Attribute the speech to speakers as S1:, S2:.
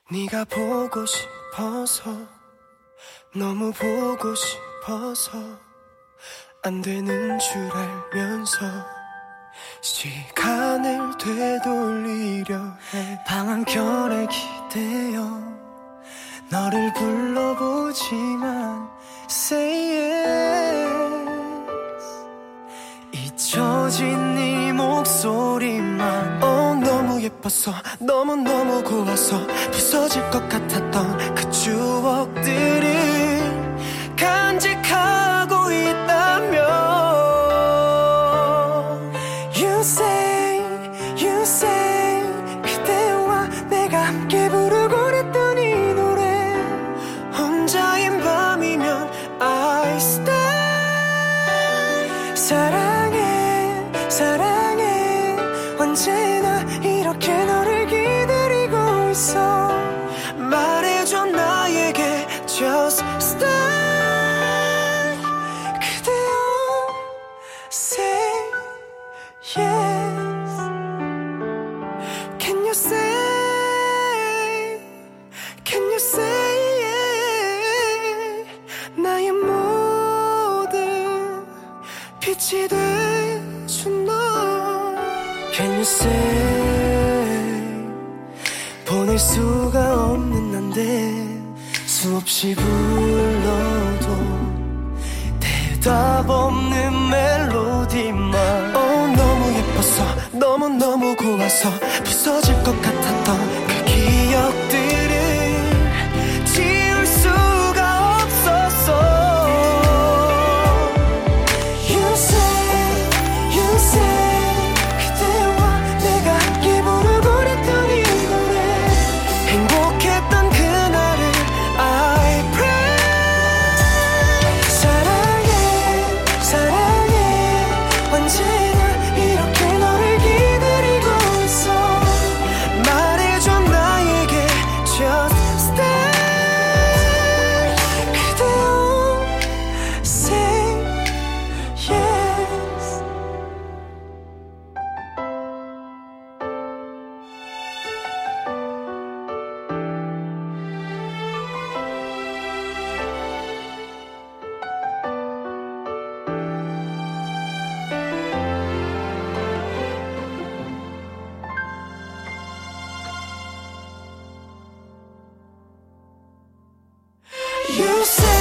S1: 네가 보고 싶어서 너무 보고 싶어서 안 되는 줄 알면서 시간을 되돌리려 해. 방한결에 기대어 너를 불러보지만 Say yes. 잊혀진 네 목소리만 너무 예뻤어 너무너무 고와서 부서질 것 같았던 그 추억들을 간직하고 있다면 You say 그대와 내가 함께 부르고 그랬던 이 노래 혼자인 밤이면 I stay 사랑해 언제나 이렇게 너를 기다리고 있어 말해줘 나에게 Just stay 그대여 Say yes Can you say 나의 모든 빛이 돼준 너 Can you say 보낼 수가 없는 난데 수없이 불러도 대답 없는 멜로디만 너무 예뻤어 너무너무 고와서 부서질 것 같았던 그 기억들을 지울 수가 없었어 You say 그대와 내가 함께 부르고 그랬던 이 노래 행복했던 그날을 I pray 사랑해 언제나 이렇게 너를 기다리고 있어 말해줘 나에게 Just stay 그대여 Say yes You say